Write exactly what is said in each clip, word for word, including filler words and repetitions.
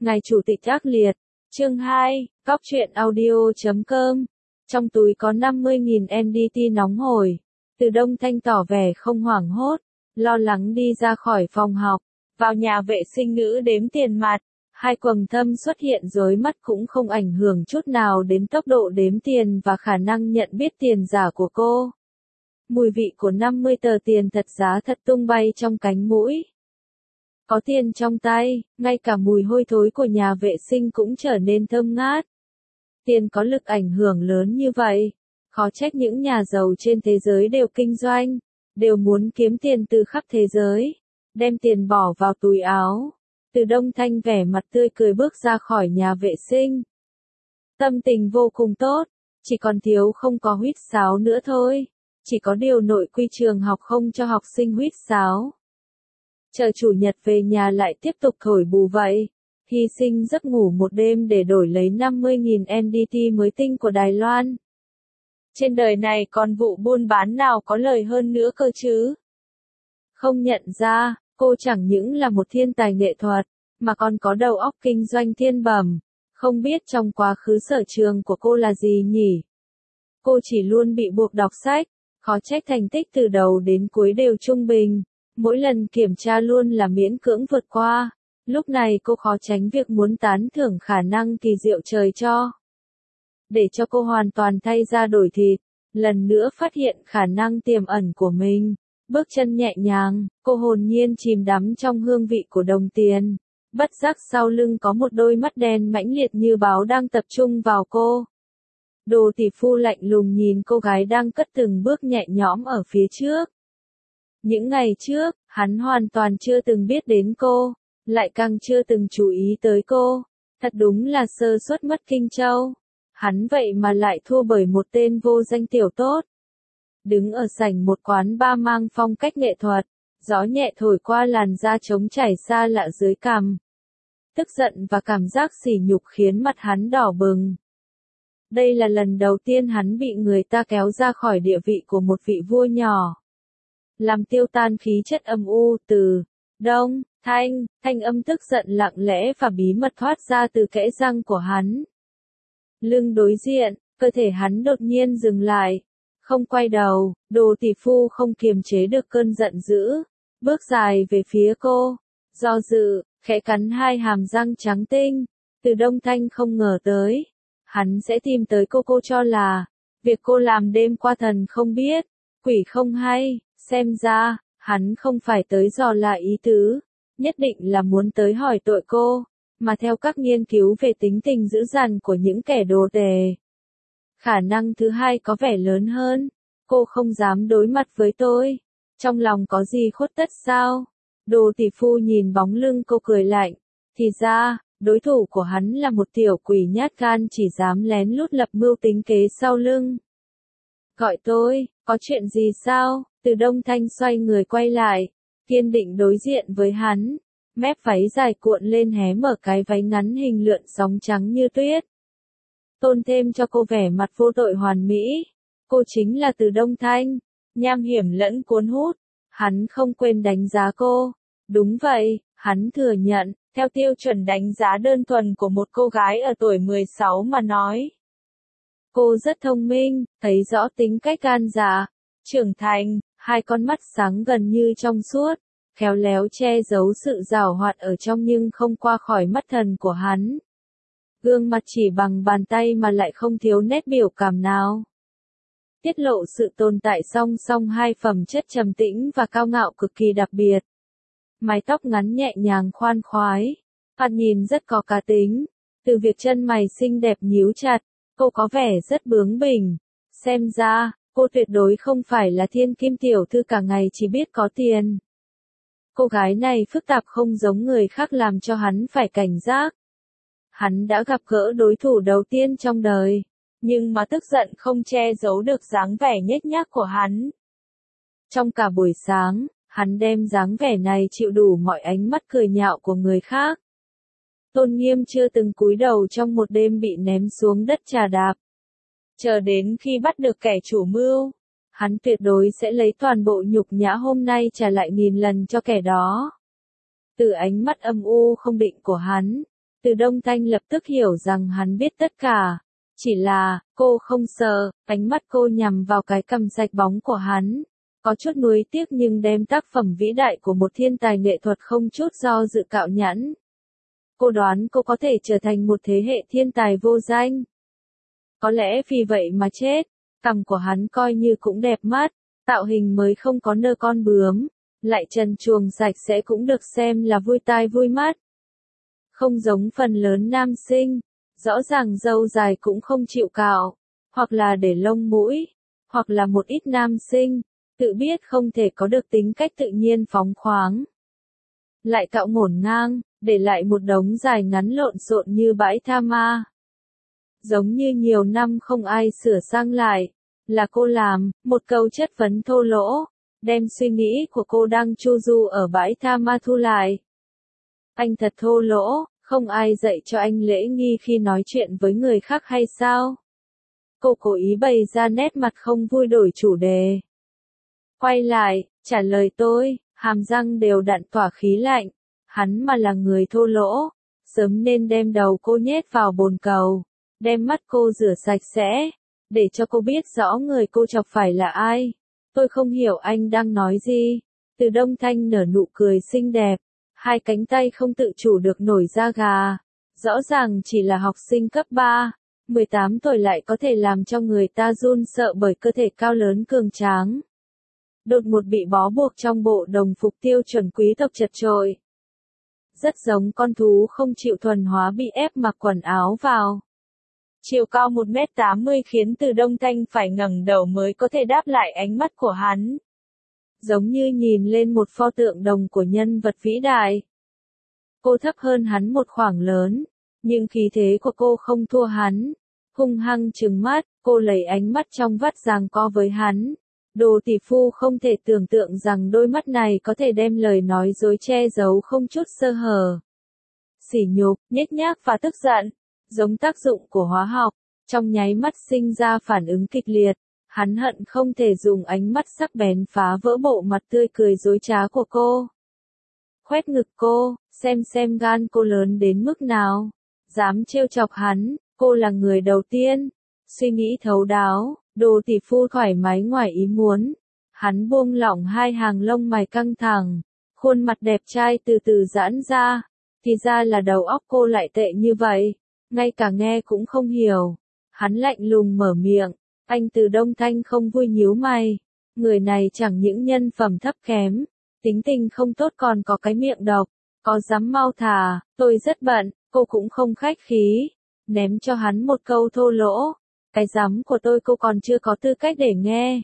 Ngài Chủ tịch ác liệt. Chương hai, cóc truyện audio chấm com. Trong túi có năm mươi nghìn en đê tê nóng hổi. Từ Đông Thanh tỏ vẻ không hoảng hốt, lo lắng đi ra khỏi phòng học, vào nhà vệ sinh nữ đếm tiền mặt. Hai quầng thâm xuất hiện rối mắt cũng không ảnh hưởng chút nào đến tốc độ đếm tiền và khả năng nhận biết tiền giả của cô. Mùi vị của năm mươi tờ tiền thật giá thật tung bay trong cánh mũi. Có tiền trong tay, ngay cả mùi hôi thối của nhà vệ sinh cũng trở nên thơm ngát. Tiền có lực ảnh hưởng lớn như vậy, khó trách những nhà giàu trên thế giới đều kinh doanh, đều muốn kiếm tiền từ khắp thế giới, đem tiền bỏ vào túi áo. Từ Đông Thanh vẻ mặt tươi cười bước ra khỏi nhà vệ sinh. Tâm tình vô cùng tốt, chỉ còn thiếu không có huýt sáo nữa thôi, chỉ có điều nội quy trường học không cho học sinh huýt sáo. Chờ chủ nhật về nhà lại tiếp tục thổi bù vậy, hy sinh giấc ngủ một đêm để đổi lấy năm mươi nghìn en đê tê mới tinh của Đài Loan. Trên đời này còn vụ buôn bán nào có lời hơn nữa cơ chứ? Không nhận ra, cô chẳng những là một thiên tài nghệ thuật, mà còn có đầu óc kinh doanh thiên bẩm. Không biết trong quá khứ sở trường của cô là gì nhỉ? Cô chỉ luôn bị buộc đọc sách, khó trách thành tích từ đầu đến cuối đều trung bình. Mỗi lần kiểm tra luôn là miễn cưỡng vượt qua. Lúc này cô khó tránh việc muốn tán thưởng khả năng kỳ diệu trời cho. Để cho cô hoàn toàn thay ra đổi thịt, lần nữa phát hiện khả năng tiềm ẩn của mình. Bước chân nhẹ nhàng, cô hồn nhiên chìm đắm trong hương vị của đồng tiền. Bất giác sau lưng có một đôi mắt đen mãnh liệt như báo đang tập trung vào cô. Đồ tỷ phu lạnh lùng nhìn cô gái đang cất từng bước nhẹ nhõm ở phía trước. Những ngày trước, hắn hoàn toàn chưa từng biết đến cô, lại càng chưa từng chú ý tới cô. Thật đúng là sơ suất mất Kinh Châu. Hắn vậy mà lại thua bởi một tên vô danh tiểu tốt. Đứng ở sảnh một quán bar mang phong cách nghệ thuật, gió nhẹ thổi qua làn da trống trải xa lạ dưới cằm. Tức giận và cảm giác sỉ nhục khiến mặt hắn đỏ bừng. Đây là lần đầu tiên hắn bị người ta kéo ra khỏi địa vị của một vị vua nhỏ. Làm tiêu tan khí chất âm u. Từ Đông Thanh, thanh âm tức giận lặng lẽ và bí mật thoát ra từ kẽ răng của hắn. Lưng đối diện, cơ thể hắn đột nhiên dừng lại, không quay đầu. Đồ tỷ phu không kiềm chế được cơn giận dữ, bước dài về phía cô, do dự, khẽ cắn hai hàm răng trắng tinh. Từ Đông Thanh không ngờ tới, hắn sẽ tìm tới cô. Cô cho là việc cô làm đêm qua thần không biết, quỷ không hay. Xem ra, hắn không phải tới dò la ý tứ, nhất định là muốn tới hỏi tội cô, mà theo các nghiên cứu về tính tình dữ dằn của những kẻ đồ tể. Khả năng thứ hai có vẻ lớn hơn, cô không dám đối mặt với tôi, trong lòng có gì khuất tất sao? Đồ tỷ phu nhìn bóng lưng cô cười lạnh, thì ra, đối thủ của hắn là một tiểu quỷ nhát gan chỉ dám lén lút lập mưu tính kế sau lưng. Gọi tôi, có chuyện gì sao? Từ Đông Thanh xoay người quay lại, kiên định đối diện với hắn, mép váy dài cuộn lên hé mở cái váy ngắn hình lượn sóng trắng như tuyết. Tôn thêm cho cô vẻ mặt vô tội hoàn mỹ, cô chính là Từ Đông Thanh, nham hiểm lẫn cuốn hút, hắn không quên đánh giá cô. Đúng vậy, hắn thừa nhận, theo tiêu chuẩn đánh giá đơn thuần của một cô gái ở tuổi mười sáu mà nói. Cô rất thông minh, thấy rõ tính cách gan dạ, trưởng thành, hai con mắt sáng gần như trong suốt, khéo léo che giấu sự giảo hoạt ở trong nhưng không qua khỏi mắt thần của hắn. Gương mặt chỉ bằng bàn tay mà lại không thiếu nét biểu cảm nào. Tiết lộ sự tồn tại song song hai phẩm chất trầm tĩnh và cao ngạo cực kỳ đặc biệt. Mái tóc ngắn nhẹ nhàng khoan khoái, thoạt nhìn rất có cá tính. Từ việc chân mày xinh đẹp nhíu chặt, cô có vẻ rất bướng bỉnh. Xem ra, cô tuyệt đối không phải là thiên kim tiểu thư cả ngày chỉ biết có tiền. Cô gái này phức tạp không giống người khác làm cho hắn phải cảnh giác. Hắn đã gặp gỡ đối thủ đầu tiên trong đời, nhưng mà tức giận không che giấu được dáng vẻ nhếch nhác của hắn. Trong cả buổi sáng, hắn đem dáng vẻ này chịu đủ mọi ánh mắt cười nhạo của người khác. Tôn nghiêm chưa từng cúi đầu trong một đêm bị ném xuống đất chà đạp. Chờ đến khi bắt được kẻ chủ mưu, hắn tuyệt đối sẽ lấy toàn bộ nhục nhã hôm nay trả lại nghìn lần cho kẻ đó. Từ ánh mắt âm u không định của hắn, Từ Đông Thanh lập tức hiểu rằng hắn biết tất cả. Chỉ là, cô không sợ, ánh mắt cô nhằm vào cái cằm sạch bóng của hắn. Có chút nuối tiếc nhưng đem tác phẩm vĩ đại của một thiên tài nghệ thuật không chút do dự cạo nhẵn. Cô đoán cô có thể trở thành một thế hệ thiên tài vô danh. Có lẽ vì vậy mà chết, cằm của hắn coi như cũng đẹp mắt, tạo hình mới không có nơ con bướm, lại trần truồng sạch sẽ cũng được xem là vui tai vui mắt. Không giống phần lớn nam sinh, rõ ràng râu dài cũng không chịu cạo, hoặc là để lông mũi, hoặc là một ít nam sinh, tự biết không thể có được tính cách tự nhiên phóng khoáng. Lại cạo ngổn ngang, để lại một đống dài ngắn lộn xộn như bãi tha ma. Giống như nhiều năm không ai sửa sang lại, là cô làm, một câu chất vấn thô lỗ, đem suy nghĩ của cô đang chu du ở bãi tha ma thu lại. Anh thật thô lỗ, không ai dạy cho anh lễ nghi khi nói chuyện với người khác hay sao? Cô cố ý bày ra nét mặt không vui đổi chủ đề. Quay lại, trả lời tôi, hàm răng đều đặn tỏa khí lạnh. Hắn mà là người thô lỗ, sớm nên đem đầu cô nhét vào bồn cầu, đem mắt cô rửa sạch sẽ, để cho cô biết rõ người cô chọc phải là ai. Tôi không hiểu anh đang nói gì. Từ Đông Thanh nở nụ cười xinh đẹp, hai cánh tay không tự chủ được nổi da gà. Rõ ràng chỉ là học sinh cấp ba, mười tám tuổi lại có thể làm cho người ta run sợ bởi cơ thể cao lớn cường tráng. Đột ngột bị bó buộc trong bộ đồng phục tiêu chuẩn quý tộc chật chội. Rất giống con thú không chịu thuần hóa bị ép mặc quần áo vào. Chiều cao một mét tám mươi khiến Từ Đông Thanh phải ngẩng đầu mới có thể đáp lại ánh mắt của hắn. Giống như nhìn lên một pho tượng đồng của nhân vật vĩ đại. Cô thấp hơn hắn một khoảng lớn, nhưng khí thế của cô không thua hắn. Hung hăng trừng mắt, cô lấy ánh mắt trong vắt giằng co với hắn. Đồ tỷ phu không thể tưởng tượng rằng đôi mắt này có thể đem lời nói dối che giấu không chút sơ hở. Sỉ nhục, nhếch nhác và tức giận, giống tác dụng của hóa học, trong nháy mắt sinh ra phản ứng kịch liệt. Hắn hận không thể dùng ánh mắt sắc bén phá vỡ bộ mặt tươi cười dối trá của cô. Khoét ngực cô, xem xem gan cô lớn đến mức nào. Dám trêu chọc hắn, cô là người đầu tiên. Suy nghĩ thấu đáo, đồ tỷ phu thoải mái ngoài ý muốn. Hắn buông lỏng hai hàng lông mày căng thẳng, khuôn mặt đẹp trai từ từ giãn ra. Thì ra là đầu óc cô lại tệ như vậy, ngay cả nghe cũng không hiểu. Hắn lạnh lùng mở miệng, anh Từ Đông Thanh không vui nhíu mày. Người này chẳng những nhân phẩm thấp kém, tính tình không tốt còn có cái miệng độc, có dám mau thả, tôi rất bận, cô cũng không khách khí. Ném cho hắn một câu thô lỗ, cái dám của tôi cô còn chưa có tư cách để nghe.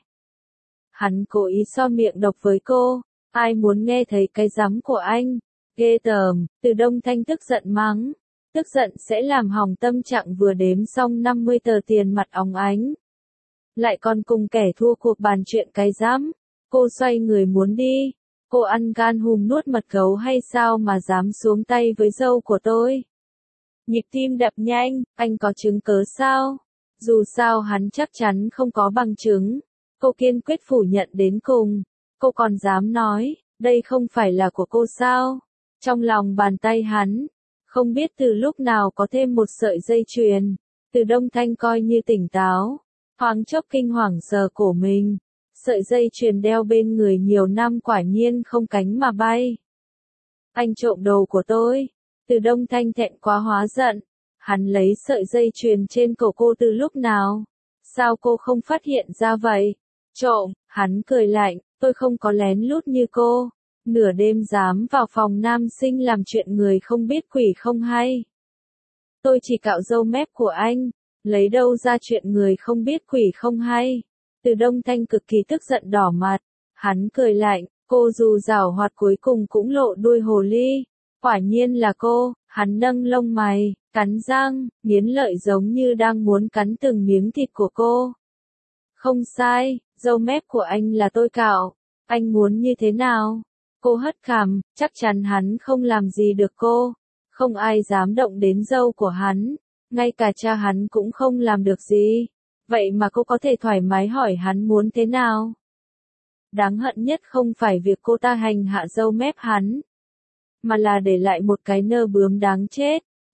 Hắn cố ý so miệng độc với cô, ai muốn nghe thấy cái dám của anh, ghê tởm. Từ Đông Thanh tức giận mắng, tức giận sẽ làm hỏng tâm trạng vừa đếm xong năm mươi tờ tiền mặt óng ánh. Lại còn cùng kẻ thua cuộc bàn chuyện cái dám, cô xoay người muốn đi, cô ăn gan hùm nuốt mật gấu hay sao mà dám xuống tay với dâu của tôi. Nhịp tim đập nhanh, anh có chứng cớ sao? Dù sao hắn chắc chắn không có bằng chứng. Cô kiên quyết phủ nhận đến cùng. Cô còn dám nói, đây không phải là của cô sao? Trong lòng bàn tay hắn, không biết từ lúc nào có thêm một sợi dây chuyền. Từ Đông Thanh coi như tỉnh táo, thoáng chốc kinh hoàng sờ cổ mình. Sợi dây chuyền đeo bên người nhiều năm quả nhiên không cánh mà bay. Anh trộm đồ của tôi. Từ Đông Thanh thẹn quá hóa giận. Hắn lấy sợi dây chuyền trên cổ cô từ lúc nào? Sao cô không phát hiện ra vậy? Trộm, hắn cười lạnh, tôi không có lén lút như cô. Nửa đêm dám vào phòng nam sinh làm chuyện người không biết quỷ không hay. Tôi chỉ cạo râu mép của anh, lấy đâu ra chuyện người không biết quỷ không hay. Từ Đông Thanh cực kỳ tức giận đỏ mặt, hắn cười lạnh, cô dù giảo hoạt cuối cùng cũng lộ đuôi hồ ly. Quả nhiên là cô, hắn nâng lông mày, cắn răng, nghiến lợi giống như đang muốn cắn từng miếng thịt của cô. Không sai, râu mép của anh là tôi cạo, anh muốn như thế nào? Cô hất cằm, chắc chắn hắn không làm gì được cô. Không ai dám động đến râu của hắn, ngay cả cha hắn cũng không làm được gì. Vậy mà cô có thể thoải mái hỏi hắn muốn thế nào? Đáng hận nhất không phải việc cô ta hành hạ râu mép hắn, mà là để lại một cái nơ bướm đáng chết,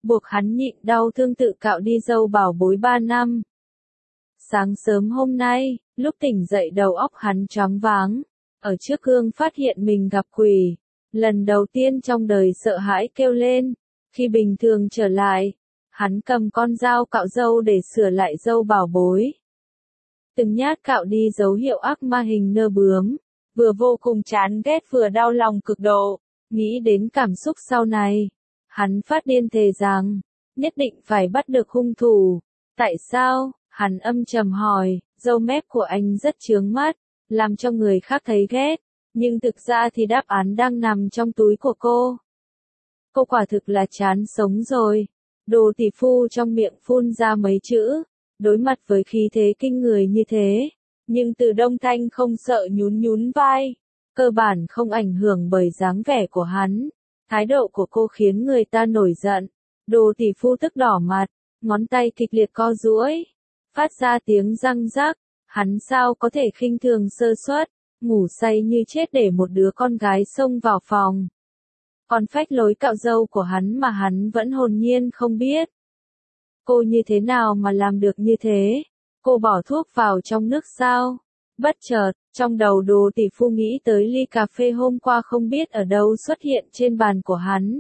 buộc hắn nhịn đau thương tự cạo đi râu bảo bối ba năm. Sáng sớm hôm nay, lúc tỉnh dậy đầu óc hắn choáng váng, ở trước gương phát hiện mình gặp quỷ, lần đầu tiên trong đời sợ hãi kêu lên, khi bình thường trở lại, hắn cầm con dao cạo râu để sửa lại râu bảo bối. Từng nhát cạo đi dấu hiệu ác ma hình nơ bướm, vừa vô cùng chán ghét vừa đau lòng cực độ, nghĩ đến cảm xúc sau này. Hắn phát điên thề rằng, nhất định phải bắt được hung thủ. Tại sao? Hắn âm trầm hỏi, râu mép của anh rất chướng mắt, làm cho người khác thấy ghét, nhưng thực ra thì đáp án đang nằm trong túi của cô. Cô quả thực là chán sống rồi. Đồ tỷ phu trong miệng phun ra mấy chữ, đối mặt với khí thế kinh người như thế, nhưng Từ Đông Thanh không sợ nhún nhún vai, cơ bản không ảnh hưởng bởi dáng vẻ của hắn. Thái độ của cô khiến người ta nổi giận. Đồ tỷ phu tức đỏ mặt, ngón tay kịch liệt co duỗi, phát ra tiếng răng rắc. Hắn sao có thể khinh thường sơ suất, ngủ say như chết để một đứa con gái xông vào phòng. Còn phách lối cạo râu của hắn mà hắn vẫn hồn nhiên không biết. Cô như thế nào mà làm được như thế? Cô bỏ thuốc vào trong nước sao? Bất chợt, trong đầu Đồ tỷ phu nghĩ tới ly cà phê hôm qua không biết ở đâu xuất hiện trên bàn của hắn.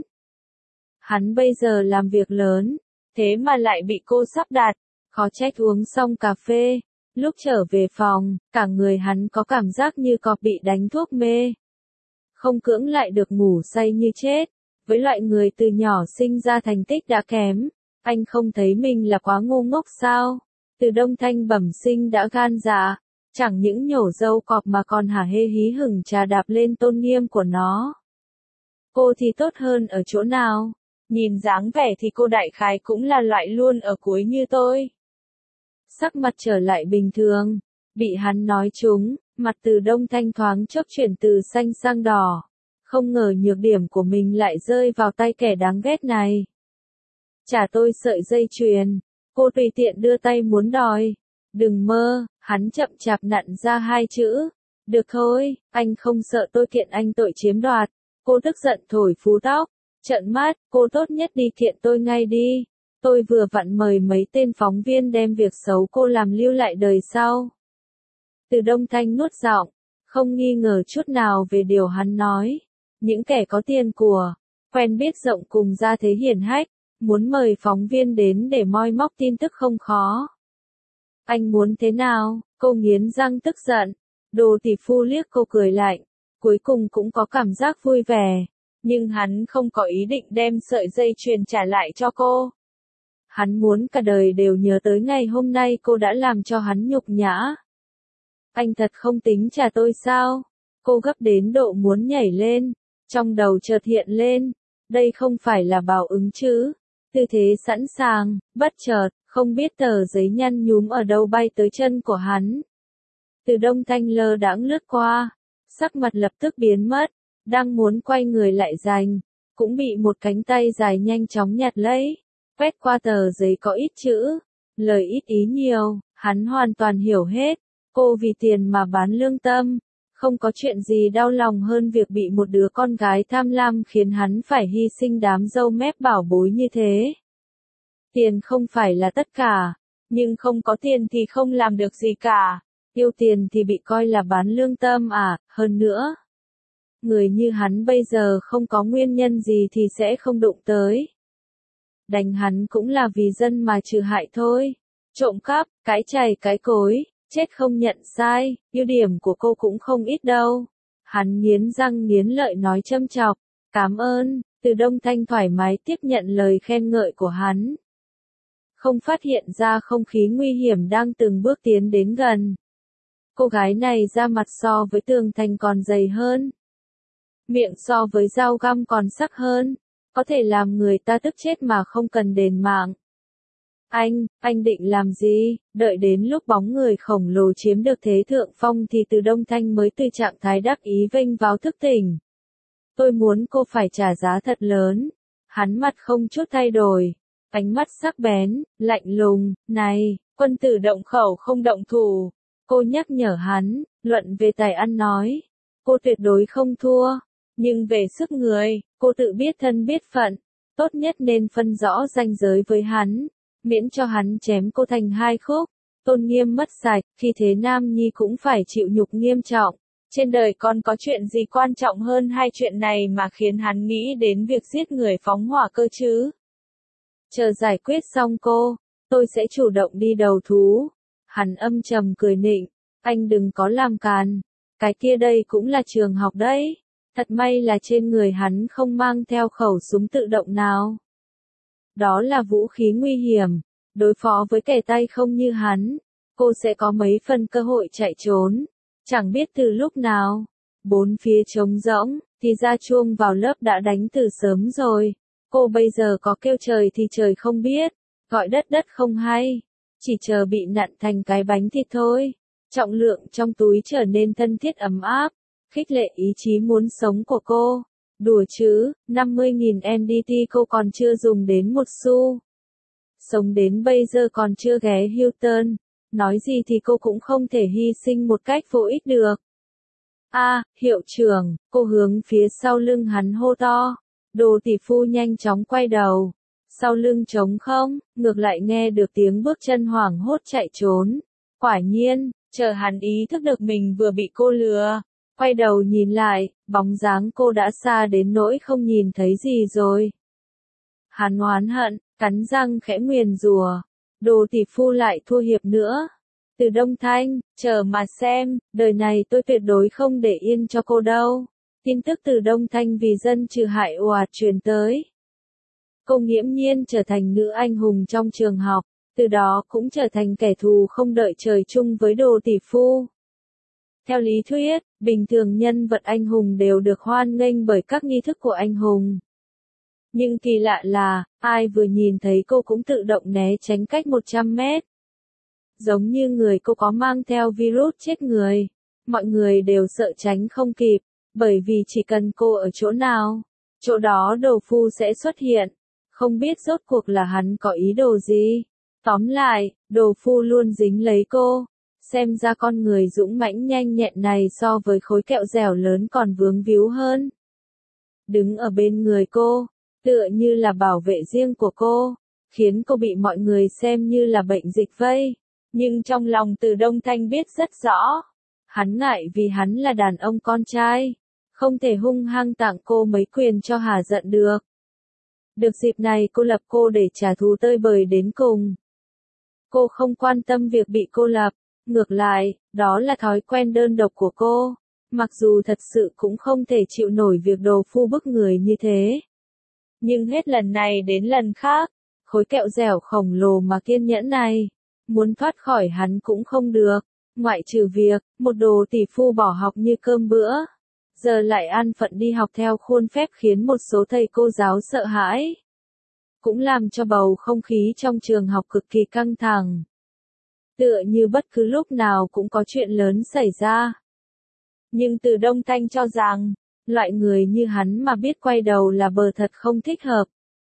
Hắn bây giờ làm việc lớn, thế mà lại bị cô sắp đặt, khó trách uống xong cà phê. Lúc trở về phòng, cả người hắn có cảm giác như cọp bị đánh thuốc mê. Không cưỡng lại được ngủ say như chết. Với loại người từ nhỏ sinh ra thành tích đã kém, anh không thấy mình là quá ngu ngốc sao? Từ Đông Thanh bẩm sinh đã gan dạ, chẳng những nhổ râu cọp mà còn hả hê hí hửng trà đạp lên tôn nghiêm của nó. Cô thì tốt hơn ở chỗ nào? Nhìn dáng vẻ thì cô đại khái cũng là loại luôn ở cuối như tôi. Sắc mặt trở lại bình thường, bị hắn nói trúng, mặt Từ Đông Thanh thoáng chốc chuyển từ xanh sang đỏ. Không ngờ nhược điểm của mình lại rơi vào tay kẻ đáng ghét này. Trả tôi sợi dây chuyền, cô tùy tiện đưa tay muốn đòi. Đừng mơ, hắn chậm chạp nặn ra hai chữ. Được thôi, anh không sợ tôi kiện anh tội chiếm đoạt. Cô tức giận thổi phú tóc, trợn mắt, cô tốt nhất đi kiện tôi ngay đi. Tôi vừa vặn mời mấy tên phóng viên đem việc xấu cô làm lưu lại đời sau. Từ Đông Thanh nuốt giọng, không nghi ngờ chút nào về điều hắn nói. Những kẻ có tiền của, quen biết rộng cùng gia thế hiển hách, muốn mời phóng viên đến để moi móc tin tức không khó. Anh muốn thế nào? Cô nghiến răng tức giận. Đồ tỷ phu liếc cô cười lạnh, cuối cùng cũng có cảm giác vui vẻ, nhưng hắn không có ý định đem sợi dây chuyền trả lại cho cô. Hắn muốn cả đời đều nhớ tới ngày hôm nay cô đã làm cho hắn nhục nhã. Anh thật không tính trả tôi sao? Cô gấp đến độ muốn nhảy lên, trong đầu chợt hiện lên, đây không phải là báo ứng chứ? Tư thế sẵn sàng, bất chợt, không biết tờ giấy nhăn nhúm ở đâu bay tới chân của hắn. Từ Đông Thanh lơ đãng lướt qua, sắc mặt lập tức biến mất, đang muốn quay người lại giành, cũng bị một cánh tay dài nhanh chóng nhặt lấy, quét qua tờ giấy có ít chữ, lời ít ý nhiều, hắn hoàn toàn hiểu hết, cô vì tiền mà bán lương tâm, không có chuyện gì đau lòng hơn việc bị một đứa con gái tham lam khiến hắn phải hy sinh đám râu mép bảo bối như thế. Tiền không phải là tất cả, nhưng không có tiền thì không làm được gì cả. Yêu tiền thì bị coi là bán lương tâm à, hơn nữa. Người như hắn bây giờ không có nguyên nhân gì thì sẽ không đụng tới. Đánh hắn cũng là vì dân mà trừ hại thôi. Trộm cắp, cái chày cái cối, chết không nhận sai, ưu điểm của cô cũng không ít đâu. Hắn nghiến răng nghiến lợi nói châm chọc, cảm ơn, Từ Đông Thanh thoải mái tiếp nhận lời khen ngợi của hắn. Không phát hiện ra không khí nguy hiểm đang từng bước tiến đến gần. Cô gái này da mặt so với tường thành còn dày hơn. Miệng so với dao găm còn sắc hơn. Có thể làm người ta tức chết mà không cần đền mạng. Anh, anh định làm gì? Đợi đến lúc bóng người khổng lồ chiếm được thế thượng phong thì Từ Đông Thanh mới từ trạng thái đắc ý vênh vào thức tỉnh. Tôi muốn cô phải trả giá thật lớn. Hắn mặt không chút thay đổi. Ánh mắt sắc bén, lạnh lùng, này, quân tử động khẩu không động thủ. Cô nhắc nhở hắn, luận về tài ăn nói. Cô tuyệt đối không thua. Nhưng về sức người, cô tự biết thân biết phận. tốt nhất nên phân rõ ranh giới với hắn, miễn cho hắn chém cô thành hai khúc, tôn nghiêm mất sạch, khi thế Nam Nhi cũng phải chịu nhục nghiêm trọng. Trên đời còn có chuyện gì quan trọng hơn hai chuyện này mà khiến hắn nghĩ đến việc giết người phóng hỏa cơ chứ? Chờ giải quyết xong cô, tôi sẽ chủ động đi đầu thú. Hắn âm trầm cười nịnh, anh đừng có làm càn, cái kia đây cũng là trường học đấy. Thật may là trên người hắn không mang theo khẩu súng tự động nào. Đó là vũ khí nguy hiểm, đối phó với kẻ tay không như hắn, cô sẽ có mấy phần cơ hội chạy trốn. Chẳng biết từ lúc nào, bốn phía trống rỗng, thì ra chuông vào lớp đã đánh từ sớm rồi. Cô bây giờ có kêu trời thì trời không biết, gọi đất đất không hay, chỉ chờ bị nặn thành cái bánh thịt thôi. Trọng lượng trong túi trở nên thân thiết ấm áp, khích lệ ý chí muốn sống của cô. Đùa chứ, năm mươi nghìn en đê tê cô còn chưa dùng đến một xu. Sống đến bây giờ còn chưa ghé Hilton, nói gì thì cô cũng không thể hy sinh một cách vô ích được. A, à, hiệu trưởng, cô hướng phía sau lưng hắn hô to. Đồ tỷ phu nhanh chóng quay đầu. Sau lưng trống không, ngược lại nghe được tiếng bước chân hoảng hốt chạy trốn. Quả nhiên, chờ hắn ý thức được mình vừa bị cô lừa. Quay đầu nhìn lại, bóng dáng cô đã xa đến nỗi không nhìn thấy gì rồi. Hắn oán hận, cắn răng khẽ nguyền rủa. Đồ tỷ phu lại thua hiệp nữa. Từ Đông Thanh, chờ mà xem, đời này tôi tuyệt đối không để yên cho cô đâu. Tin tức từ Đông Thanh vì dân trừ hại ồ ạt truyền tới. Cô nghiễm nhiên trở thành nữ anh hùng trong trường học, từ đó cũng trở thành kẻ thù không đợi trời chung với đồ tỷ phu. Theo lý thuyết, bình thường nhân vật anh hùng đều được hoan nghênh bởi các nghi thức của anh hùng. Nhưng kỳ lạ là, ai vừa nhìn thấy cô cũng tự động né tránh cách một trăm mét. Giống như người cô có mang theo virus chết người. Mọi người đều sợ tránh không kịp, bởi vì chỉ cần cô ở chỗ nào, chỗ đó đồ phu sẽ xuất hiện. Không biết rốt cuộc là hắn có ý đồ gì. Tóm lại, đồ phu luôn dính lấy cô. Xem ra con người dũng mãnh nhanh nhẹn này so với khối kẹo dẻo lớn còn vướng víu hơn. Đứng ở bên người cô, tựa như là bảo vệ riêng của cô, khiến cô bị mọi người xem như là bệnh dịch vây. Nhưng trong lòng Từ Đông Thanh biết rất rõ, hắn ngại vì hắn là đàn ông con trai, không thể hung hăng tặng cô mấy quyền cho hả giận được. Được dịp này cô lập cô để trả thù tơi bời đến cùng. Cô không quan tâm việc bị cô lập, ngược lại, đó là thói quen đơn độc của cô, mặc dù thật sự cũng không thể chịu nổi việc đồ phu bức người như thế. Nhưng hết lần này đến lần khác, khối kẹo dẻo khổng lồ mà kiên nhẫn này, muốn thoát khỏi hắn cũng không được, ngoại trừ việc, một đồ tỷ phu bỏ học như cơm bữa, giờ lại an phận đi học theo khuôn phép khiến một số thầy cô giáo sợ hãi. Cũng làm cho bầu không khí trong trường học cực kỳ căng thẳng. Tựa như bất cứ lúc nào cũng có chuyện lớn xảy ra. Nhưng Từ Đông Thanh cho rằng, loại người như hắn mà biết quay đầu là bờ thật không thích hợp.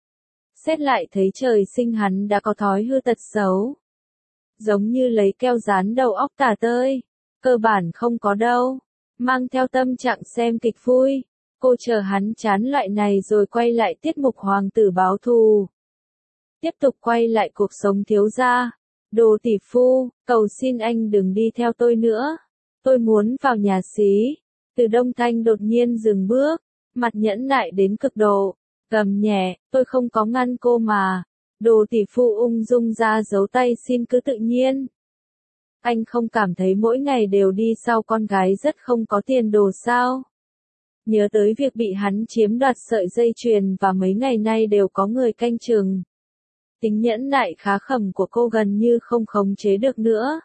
Xét lại thấy trời sinh hắn đã có thói hư tật xấu. Giống như lấy keo dán đầu óc tả tơi, cơ bản không có đâu. Mang theo tâm trạng xem kịch vui, cô chờ hắn chán loại này rồi quay lại tiết mục hoàng tử báo thù. Tiếp tục quay lại cuộc sống thiếu gia. Đồ tỷ phu, cầu xin anh đừng đi theo tôi nữa. Tôi muốn vào nhà xí. Từ Đông Thanh đột nhiên dừng bước, mặt nhẫn nại đến cực độ. Gầm nhẹ, tôi không có ngăn cô mà. Đồ tỷ phu ung dung ra giấu tay xin cứ tự nhiên. Anh không cảm thấy mỗi ngày đều đi sau con gái rất không có tiền đồ sao? Nhớ tới việc bị hắn chiếm đoạt sợi dây chuyền và mấy ngày nay đều có người canh chừng. Tính nhẫn nại khá khẩm của cô gần như không khống chế được nữa.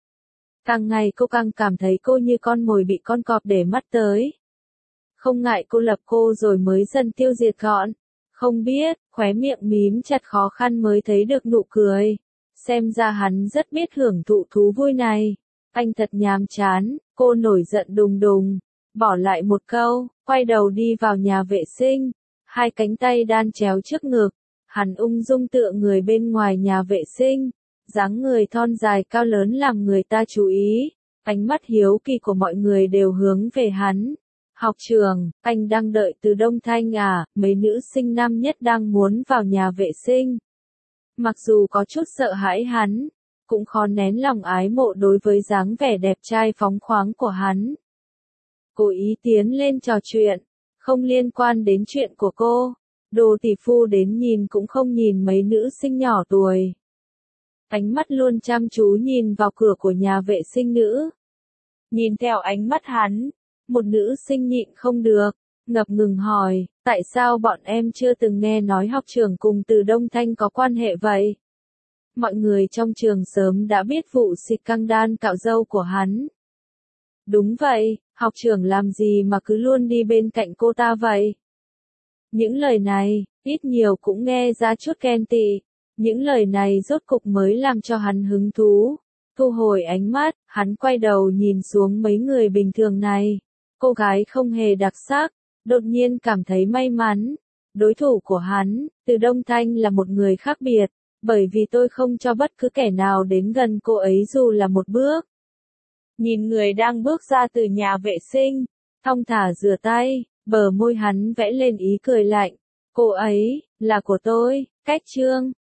Càng ngày cô càng cảm thấy cô như con mồi bị con cọp để mắt tới. Không ngại cô lập cô rồi mới dần tiêu diệt gọn. Không biết, khóe miệng mím chặt khó khăn mới thấy được nụ cười. Xem ra hắn rất biết hưởng thụ thú vui này. Anh thật nhàm chán, cô nổi giận đùng đùng. Bỏ lại một câu, quay đầu đi vào nhà vệ sinh. Hai cánh tay đan chéo trước ngực. Hắn ung dung tựa người bên ngoài nhà vệ sinh. Dáng người thon dài cao lớn làm người ta chú ý. Ánh mắt hiếu kỳ của mọi người đều hướng về hắn. Học trường, anh đang đợi Từ Đông Thanh à, mấy nữ sinh năm nhất đang muốn vào nhà vệ sinh. Mặc dù có chút sợ hãi hắn, cũng khó nén lòng ái mộ đối với dáng vẻ đẹp trai phóng khoáng của hắn. Cố ý tiến lên trò chuyện, không liên quan đến chuyện của cô. Đồ tỷ phu đến nhìn cũng không nhìn mấy nữ sinh nhỏ tuổi. Ánh mắt luôn chăm chú nhìn vào cửa của nhà vệ sinh nữ. Nhìn theo ánh mắt hắn, một nữ sinh nhịn không được, ngập ngừng hỏi, tại sao bọn em chưa từng nghe nói học trưởng cùng Từ Đông Thanh có quan hệ vậy? Mọi người trong trường sớm đã biết vụ xịt căng đan cạo râu của hắn. Đúng vậy, học trưởng làm gì mà cứ luôn đi bên cạnh cô ta vậy? Những lời này, ít nhiều cũng nghe ra chút ghen tị. Những lời này rốt cục mới làm cho hắn hứng thú. Thu hồi ánh mắt, hắn quay đầu nhìn xuống mấy người bình thường này. Cô gái không hề đặc sắc, đột nhiên cảm thấy may mắn. Đối thủ của hắn, Từ Đông Thanh là một người khác biệt, bởi vì tôi không cho bất cứ kẻ nào đến gần cô ấy dù là một bước. Nhìn người đang bước ra từ nhà vệ sinh, thong thả rửa tay, bờ môi hắn vẽ lên ý cười lạnh. Cô ấy, là của tôi, Cách Trương.